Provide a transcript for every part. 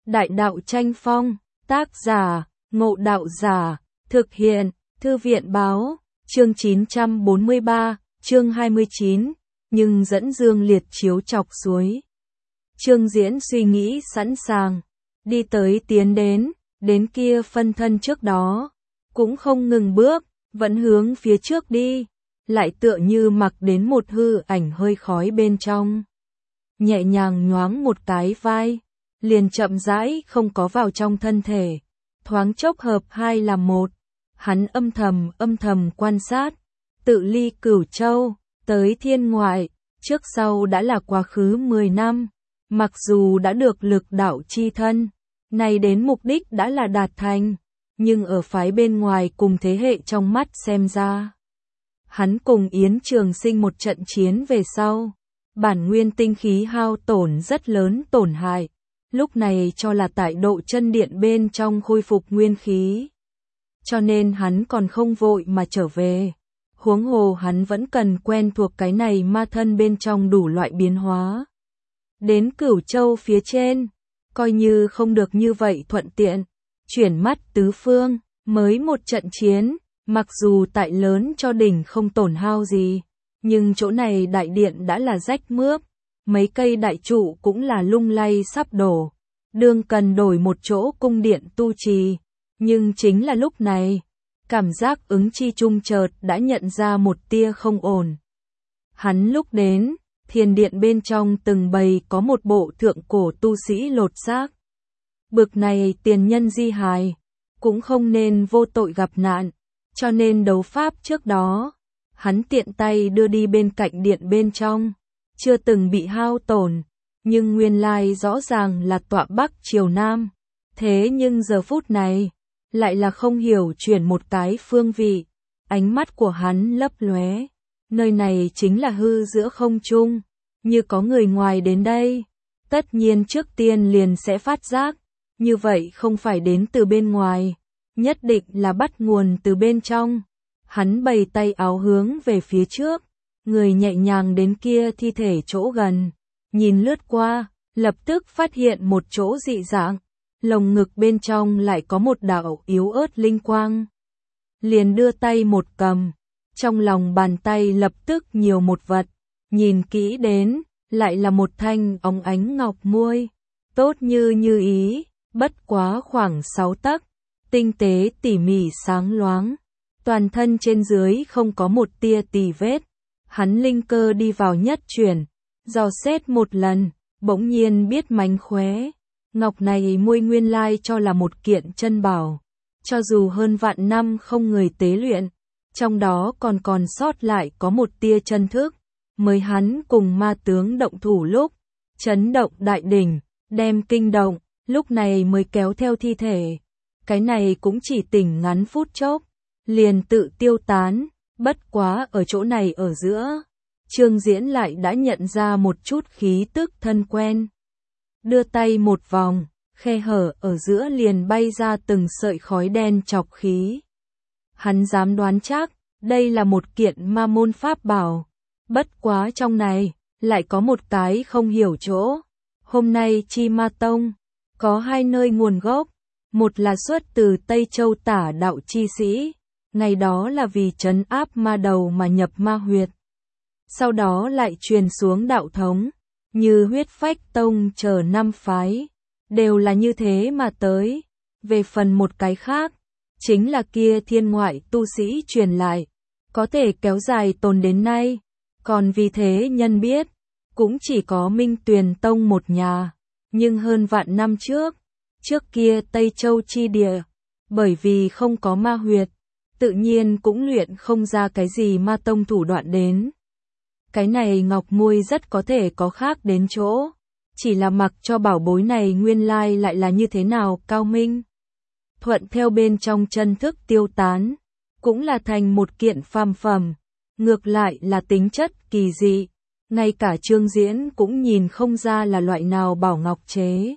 Đại đạo tranh phong, tác giả, Ngộ Đạo Giả, thực hiện, Thư viện báo, chương 943, chương 29, nhưng dẫn dương liệt chiếu chọc suối. Trương Diễn suy nghĩ sẵn sàng, đi tới tiến đến kia phân thân trước đó, cũng không ngừng bước, vẫn hướng phía trước đi, lại tựa như mặc đến một hư ảnh hơi khói bên trong. Nhẹ nhàng nhoáng một cái vai, liền chậm rãi không có vào trong thân thể, thoáng chốc hợp hai làm một. Hắn âm thầm quan sát, tự ly Cửu Châu, tới thiên ngoại, trước sau đã là quá khứ 10 năm, mặc dù đã được lực đạo chi thân, này đến mục đích đã là đạt thành, nhưng ở phái bên ngoài cùng thế hệ trong mắt xem ra. Hắn cùng Yến Trường Sinh một trận chiến về sau, bản nguyên tinh khí hao tổn rất lớn tổn hại, lúc này cho là tại độ chân điện bên trong khôi phục nguyên khí. Cho nên hắn còn không vội mà trở về, huống hồ hắn vẫn cần quen thuộc cái này ma thân bên trong đủ loại biến hóa. Đến Cửu Châu phía trên, coi như không được như vậy thuận tiện, chuyển mắt tứ phương, mới một trận chiến, mặc dù tại lớn cho đỉnh không tổn hao gì, nhưng chỗ này đại điện đã là rách mướp, mấy cây đại trụ cũng là lung lay sắp đổ, đương cần đổi một chỗ cung điện tu trì, nhưng chính là lúc này, cảm giác ứng chi trung chợt đã nhận ra một tia không ổn. Hắn lúc đến, thiền điện bên trong từng bầy có một bộ thượng cổ tu sĩ lột xác. Bực này tiền nhân di hài, cũng không nên vô tội gặp nạn, cho nên đấu pháp trước đó, hắn tiện tay đưa đi bên cạnh điện bên trong, chưa từng bị hao tổn, nhưng nguyên lai rõ ràng là tọa bắc triều nam, thế nhưng giờ phút này, lại là không hiểu chuyển một cái phương vị, ánh mắt của hắn lấp lóe, nơi này chính là hư giữa không trung, như có người ngoài đến đây, tất nhiên trước tiên liền sẽ phát giác, như vậy không phải đến từ bên ngoài, nhất định là bắt nguồn từ bên trong. Hắn bày tay áo hướng về phía trước, người nhẹ nhàng đến kia thi thể chỗ gần, nhìn lướt qua, lập tức phát hiện một chỗ dị dạng, lồng ngực bên trong lại có một đạo yếu ớt linh quang. Liền đưa tay một cầm, trong lòng bàn tay lập tức nhiều một vật, nhìn kỹ đến, lại là một thanh óng ánh ngọc muôi, tốt như ý, bất quá khoảng 6 tấc, tinh tế tỉ mỉ sáng loáng. Toàn thân trên dưới không có một tia tì vết, hắn linh cơ đi vào nhất chuyển, dò xét một lần, bỗng nhiên biết mánh khóe, ngọc này muôi nguyên lai cho là một kiện chân bảo, cho dù hơn vạn năm không người tế luyện, trong đó còn sót lại có một tia chân thức, mới hắn cùng ma tướng động thủ lúc, chấn động đại đỉnh, đem kinh động, lúc này mới kéo theo thi thể, cái này cũng chỉ tỉnh ngắn phút chốc. Liền tự tiêu tán, bất quá ở chỗ này ở giữa, Trương Diễn lại đã nhận ra một chút khí tức thân quen. Đưa tay một vòng, khe hở ở giữa liền bay ra từng sợi khói đen chọc khí. Hắn dám đoán chắc, đây là một kiện ma môn pháp bảo, bất quá trong này, lại có một cái không hiểu chỗ. Hôm nay Chi Ma Tông, có hai nơi nguồn gốc, một là xuất từ Tây Châu Tả đạo chi sĩ. Ngày đó là vì trấn áp ma đầu mà nhập ma huyệt. Sau đó lại truyền xuống đạo thống, như Huyết Phách Tông chờ 5 phái, đều là như thế mà tới. Về phần một cái khác, chính là kia thiên ngoại tu sĩ truyền lại, có thể kéo dài tồn đến nay, còn vì thế nhân biết, cũng chỉ có Minh Tuyền Tông một nhà, nhưng hơn vạn năm trước kia Tây Châu chi địa, bởi vì không có ma huyệt, tự nhiên cũng luyện không ra cái gì ma tông thủ đoạn đến. Cái này ngọc muôi rất có thể có khác đến chỗ, chỉ là mặc cho bảo bối này nguyên lai lại là như thế nào cao minh. Thuận theo bên trong chân thức tiêu tán, cũng là thành một kiện phàm phẩm, ngược lại là tính chất kỳ dị, ngay cả Trương Diễn cũng nhìn không ra là loại nào bảo ngọc chế.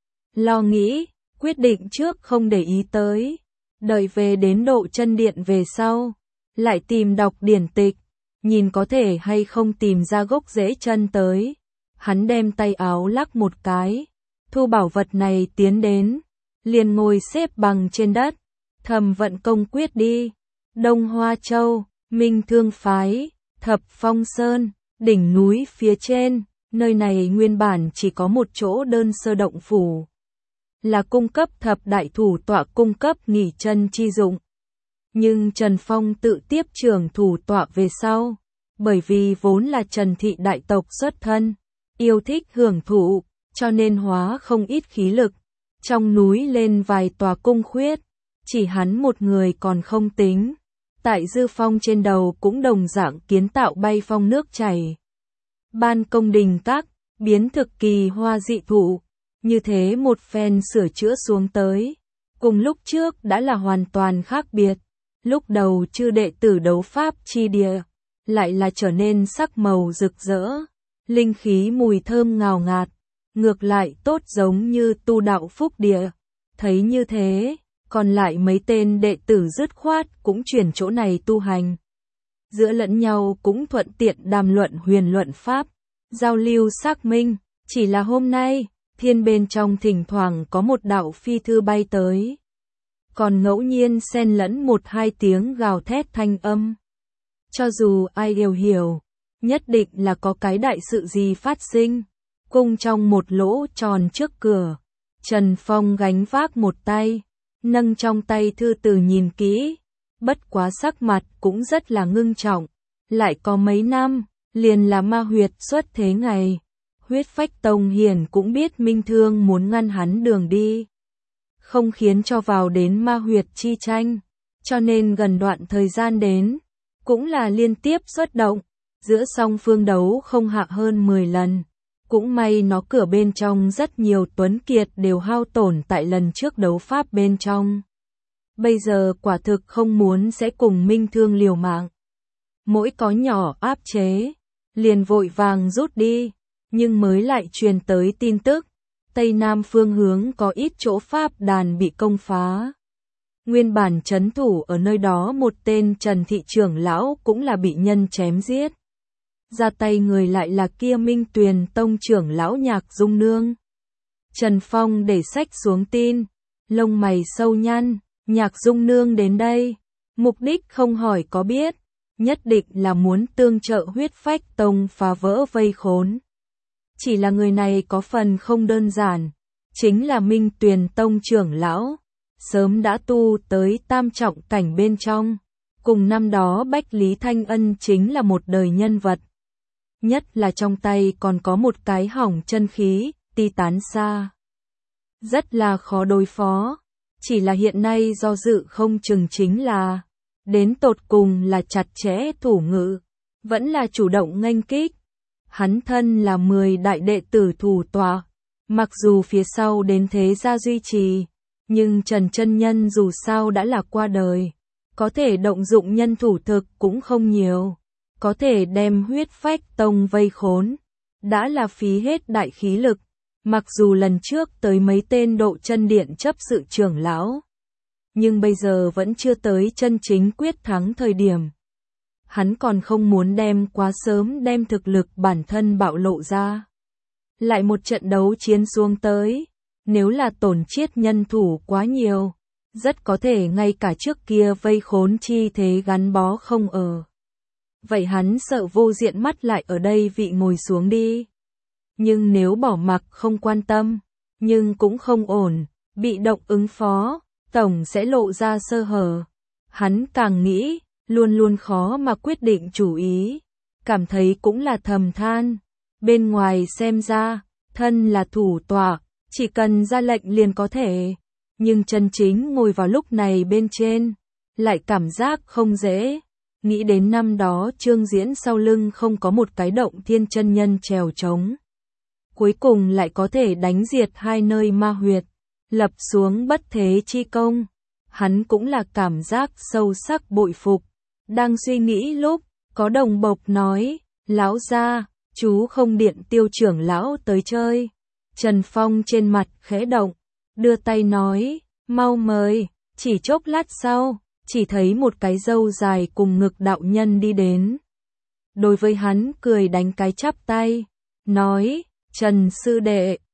Lo nghĩ, quyết định trước không để ý tới. Đợi về đến độ chân điện về sau, lại tìm đọc điển tịch, nhìn có thể hay không tìm ra gốc rễ chân tới. Hắn đem tay áo lắc một cái, thu bảo vật này tiến đến, liền ngồi xếp bằng trên đất, thầm vận công quyết đi. Đông Hoa Châu, Minh Thương Phái, Thập Phong Sơn, đỉnh núi phía trên, nơi này nguyên bản chỉ có một chỗ đơn sơ động phủ, là cung cấp thập đại thủ tọa cung cấp nghỉ chân chi dụng. Nhưng Trần Phong tự tiếp trưởng thủ tọa về sau, bởi vì vốn là Trần thị đại tộc xuất thân, yêu thích hưởng thụ, cho nên hóa không ít khí lực, trong núi lên vài tòa cung khuyết, chỉ hắn một người còn không tính. Tại dư phong trên đầu cũng đồng dạng kiến tạo bay phong nước chảy. Ban công đình các, biến thực kỳ hoa dị thụ, như thế một phen sửa chữa xuống tới. Cùng lúc trước đã là hoàn toàn khác biệt, lúc đầu chư đệ tử đấu pháp chi địa, lại là trở nên sắc màu rực rỡ, linh khí mùi thơm ngào ngạt, ngược lại tốt giống như tu đạo phúc địa. Thấy như thế, còn lại mấy tên đệ tử dứt khoát cũng chuyển chỗ này tu hành. Giữa lẫn nhau cũng thuận tiện đàm luận huyền luận pháp, giao lưu xác minh, chỉ là hôm nay, thiên bên trong thỉnh thoảng có một đạo phi thư bay tới. Còn ngẫu nhiên xen lẫn một hai tiếng gào thét thanh âm. Cho dù ai đều hiểu, nhất định là có cái đại sự gì phát sinh. Cung trong một lỗ tròn trước cửa, Trần Phong gánh vác một tay, nâng trong tay thư từ nhìn kỹ, bất quá sắc mặt cũng rất là ngưng trọng. Lại có mấy năm, liền là ma huyệt xuất thế ngày. Huyết Phách Tông hiển cũng biết Minh Thương muốn ngăn hắn đường đi, không khiến cho vào đến ma huyệt chi tranh, cho nên gần đoạn thời gian đến, cũng là liên tiếp xuất động, giữa song phương đấu không hạ hơn 10 lần. Cũng may nó cửa bên trong rất nhiều tuấn kiệt đều hao tổn tại lần trước đấu pháp bên trong. Bây giờ quả thực không muốn sẽ cùng Minh Thương liều mạng. Mỗi có nhỏ áp chế, liền vội vàng rút đi, nhưng mới lại truyền tới tin tức, Tây Nam phương hướng có ít chỗ pháp đàn bị công phá. Nguyên bản trấn thủ ở nơi đó một tên Trần thị trưởng lão cũng là bị nhân chém giết. Ra tay người lại là kia Minh Tuyền Tông trưởng lão Nhạc Dung Nương. Trần Phong để sách xuống tin, lông mày sâu nhăn, Nhạc Dung Nương đến đây, mục đích không hỏi có biết, nhất định là muốn tương trợ Huyết Phách Tông phá vỡ vây khốn. Chỉ là người này có phần không đơn giản, chính là Minh Tuyền Tông trưởng lão, sớm đã tu tới tam trọng cảnh bên trong, cùng năm đó Bách Lý Thanh Ân chính là một đời nhân vật. Nhất là trong tay còn có một cái hỏng chân khí, ti tán xa. Rất là khó đối phó, chỉ là hiện nay do dự không chừng chính là, đến tột cùng là chặt chẽ thủ ngự, vẫn là chủ động nghênh kích. Hắn thân là 10 đại đệ tử thủ tọa, mặc dù phía sau đến thế gia duy trì, nhưng Trần chân nhân dù sao đã là qua đời, có thể động dụng nhân thủ thực cũng không nhiều. Có thể đem Huyết Phách Tông vây khốn, đã là phí hết đại khí lực, mặc dù lần trước tới mấy tên độ chân điện chấp sự trưởng lão, nhưng bây giờ vẫn chưa tới chân chính quyết thắng thời điểm. Hắn còn không muốn đem quá sớm đem thực lực bản thân bạo lộ ra. Lại một trận đấu chiến xuống tới, nếu là tổn chiết nhân thủ quá nhiều, rất có thể ngay cả trước kia vây khốn chi thế gắn bó không ở. Vậy hắn sợ vô diện mắt lại ở đây vị ngồi xuống đi. Nhưng nếu bỏ mặc không quan tâm, nhưng cũng không ổn, bị động ứng phó, tổng sẽ lộ ra sơ hở. Hắn càng nghĩ, luôn luôn khó mà quyết định chủ ý, cảm thấy cũng là thầm than. Bên ngoài xem ra, thân là thủ tọa, chỉ cần ra lệnh liền có thể, nhưng chân chính ngồi vào lúc này bên trên, lại cảm giác không dễ. Nghĩ đến năm đó Trương Diễn sau lưng không có một cái động thiên chân nhân trèo trống. Cuối cùng lại có thể đánh diệt hai nơi ma huyệt, lập xuống bất thế chi công. Hắn cũng là cảm giác sâu sắc bội phục. Đang suy nghĩ lúc, có đồng bộc nói, lão gia, chú không điện Tiêu trưởng lão tới chơi. Trần Phong trên mặt khẽ động, đưa tay nói, mau mời, chỉ chốc lát sau. Chỉ thấy một cái râu dài cùng ngực đạo nhân đi đến. Đối với hắn cười đánh cái chắp tay, nói, Trần sư đệ,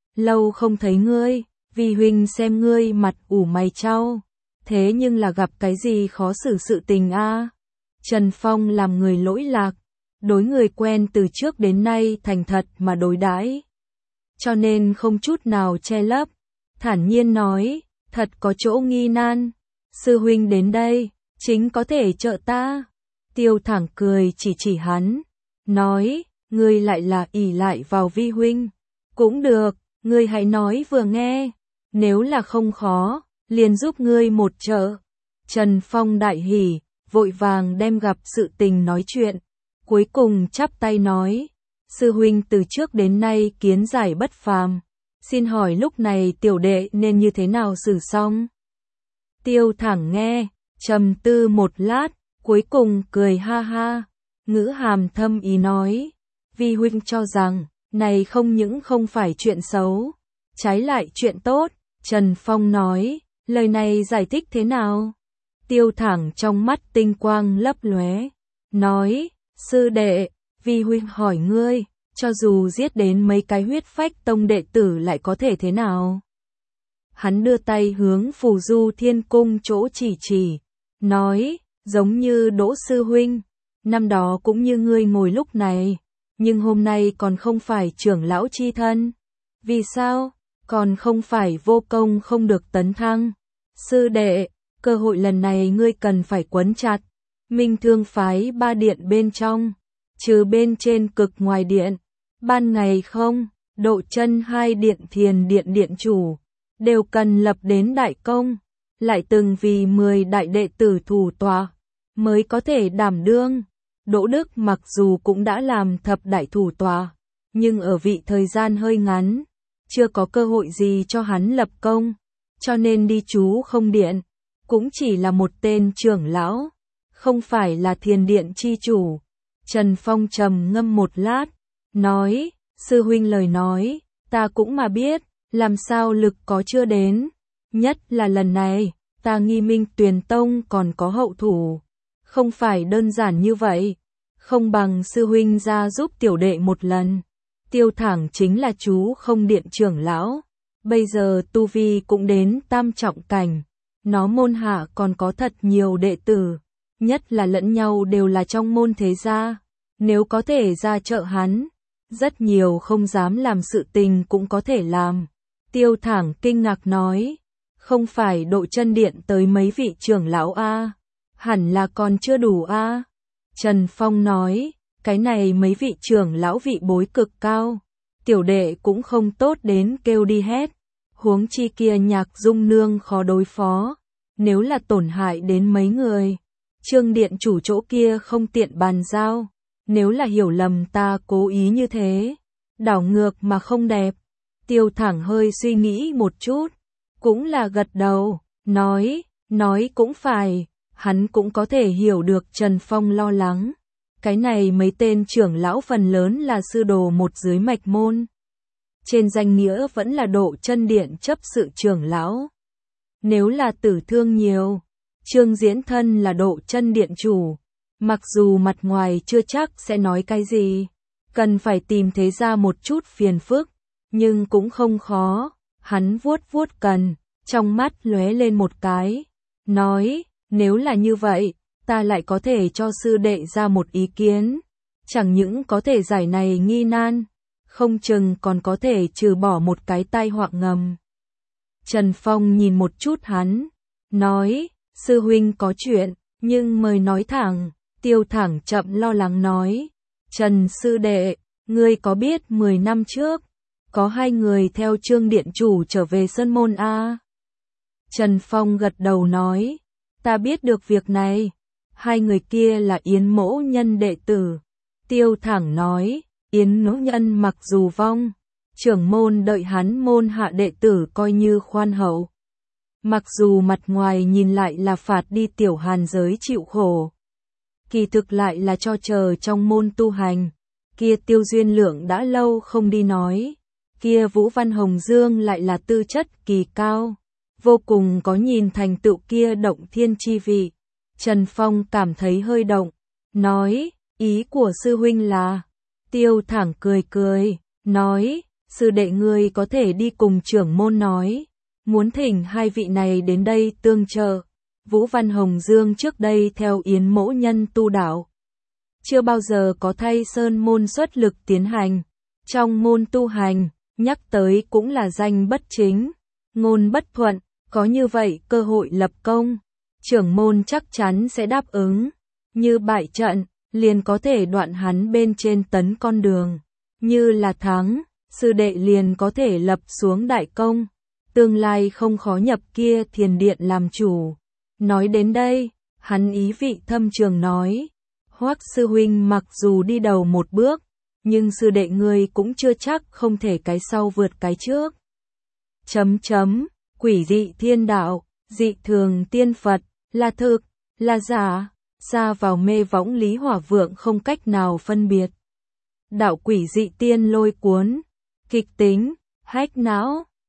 lâu không thấy ngươi, vi huynh xem ngươi mặt ủ mày chau, thế nhưng là gặp cái gì khó xử sự tình a? Trần Phong làm người lỗi lạc, đối người quen từ trước đến nay thành thật mà đối đãi, cho nên không chút nào che lấp, thản nhiên nói, thật có chỗ nghi nan, sư huynh đến đây, chính có thể trợ ta. Tiêu Thẳng cười chỉ hắn, nói, ngươi lại là ỷ lại vào vi huynh, cũng được, ngươi hãy nói vừa nghe, nếu là không khó, liền giúp ngươi một trợ. Trần Phong đại hỉ, vội vàng đem gặp sự tình nói chuyện, cuối cùng chắp tay nói, sư huynh từ trước đến nay kiến giải bất phàm, xin hỏi lúc này tiểu đệ nên như thế nào xử xong? Tiêu Thẳng nghe, trầm tư một lát, cuối cùng cười ha ha, ngữ hàm thâm ý nói, vi huynh cho rằng, này không những không phải chuyện xấu, trái lại chuyện tốt. Trần Phong nói, lời này giải thích thế nào? Tiêu Thẳng trong mắt tinh quang lấp lóe, nói, sư đệ, vi huynh hỏi ngươi, cho dù giết đến mấy cái huyết phách tông đệ tử lại có thể thế nào? Hắn đưa tay hướng Phù Du Thiên Cung chỗ chỉ, nói, giống như Đỗ sư huynh, năm đó cũng như ngươi ngồi lúc này, nhưng hôm nay còn không phải trưởng lão chi thân. Vì sao? Còn không phải vô công không được tấn thăng. Sư đệ, cơ hội lần này ngươi cần phải quấn chặt. Minh Thương phái 3 điện bên trong, trừ bên trên cực ngoài điện, ban ngày không, Độ Chân 2 điện Thiền điện điện chủ, đều cần lập đến đại công, lại từng vì 10 đại đệ tử thủ tọa, mới có thể đảm đương. Đỗ Đức mặc dù cũng đã làm thập đại thủ tọa, nhưng ở vị thời gian hơi ngắn, chưa có cơ hội gì cho hắn lập công, cho nên đi chú không điện, cũng chỉ là một tên trưởng lão, không phải là Thiền điện chi chủ. Trần Phong trầm ngâm một lát, nói, sư huynh lời nói, ta cũng mà biết, làm sao lực có chưa đến, nhất là lần này, ta nghi Minh Tuyền Tông còn có hậu thủ, không phải đơn giản như vậy, không bằng sư huynh ra giúp tiểu đệ một lần. Tiêu Thẳng chính là chú không điện trưởng lão, bây giờ tu vi cũng đến tam trọng cảnh, nó môn hạ còn có thật nhiều đệ tử, nhất là lẫn nhau đều là trong môn thế gia, nếu có thể ra trợ hắn, rất nhiều không dám làm sự tình cũng có thể làm. Tiêu Thẳng kinh ngạc nói, không phải Độ Chân điện tới mấy vị trưởng lão a, hẳn là còn chưa đủ a. Trần Phong nói, cái này mấy vị trưởng lão vị bối cực cao, tiểu đệ cũng không tốt đến kêu đi hết, huống chi kia Nhạc Dung nương khó đối phó, nếu là tổn hại đến mấy người, Trương điện chủ chỗ kia không tiện bàn giao, nếu là hiểu lầm ta cố ý như thế, đảo ngược mà không đẹp. Tiêu Thẳng hơi suy nghĩ một chút, cũng là gật đầu, nói cũng phải, hắn cũng có thể hiểu được Trần Phong lo lắng. Cái này mấy tên trưởng lão phần lớn là sư đồ một dưới mạch môn. Trên danh nghĩa vẫn là Độ Chân điện chấp sự trưởng lão. Nếu là tử thương nhiều, Trương Diễn thân là Độ Chân điện chủ, mặc dù mặt ngoài chưa chắc sẽ nói cái gì, cần phải tìm thế ra một chút phiền phức, nhưng cũng không khó. Hắn vuốt cần, trong mắt lóe lên một cái, nói, nếu là như vậy, ta lại có thể cho sư đệ ra một ý kiến, chẳng những có thể giải này nghi nan, không chừng còn có thể trừ bỏ một cái tai họa ngầm. Trần Phong nhìn một chút hắn, nói, sư huynh có chuyện, nhưng mời nói thẳng. Tiêu Thẳng chậm lo lắng nói, Trần sư đệ, ngươi có biết 10 năm trước, có 2 người theo Trương điện chủ trở về Sơn Môn a? Trần Phong gật đầu nói, ta biết được việc này, 2 người kia là Yến Mỗ Nhân đệ tử. Tiêu Thẳng nói, Yến Mỗ Nhân mặc dù vong, trưởng môn đợi hắn môn hạ đệ tử coi như khoan hậu. Mặc dù mặt ngoài nhìn lại là phạt đi tiểu hàn giới chịu khổ, kỳ thực lại là cho chờ trong môn tu hành. Kia Tiêu Duyên Lượng đã lâu không đi nói, kia Vũ Văn Hồng Dương lại là tư chất kỳ cao, vô cùng có nhìn thành tựu kia động thiên chi vị. Trần Phong cảm thấy hơi động, nói, ý của sư huynh là, Tiêu Thẳng cười, nói, sư đệ ngươi có thể đi cùng trưởng môn nói, muốn thỉnh hai vị này đến đây tương trợ. Vũ Văn Hồng Dương trước đây theo Yến mỗ nhân tu đạo, chưa bao giờ có thay sơn môn xuất lực tiến hành. Trong môn tu hành, nhắc tới cũng là danh bất chính, ngôn bất thuận, có như vậy cơ hội lập công, trưởng môn chắc chắn sẽ đáp ứng. Như bại trận, liền có thể đoạn hắn bên trên tấn con đường. Như là thắng, sư đệ liền có thể lập xuống đại công, tương lai không khó nhập kia thiền điện làm chủ. Nói đến đây, hắn ý vị thâm trường nói, Hoắc sư huynh mặc dù đi đầu một bước, nhưng sư đệ ngươi cũng chưa chắc không thể cái sau vượt cái trước. Quỷ dị thiên đạo, dị thường tiên Phật, là thực, là giả, xa vào mê võng Lý Hỏa Vượng không cách nào phân biệt. Đạo quỷ dị tiên lôi cuốn, kịch tính, hách não,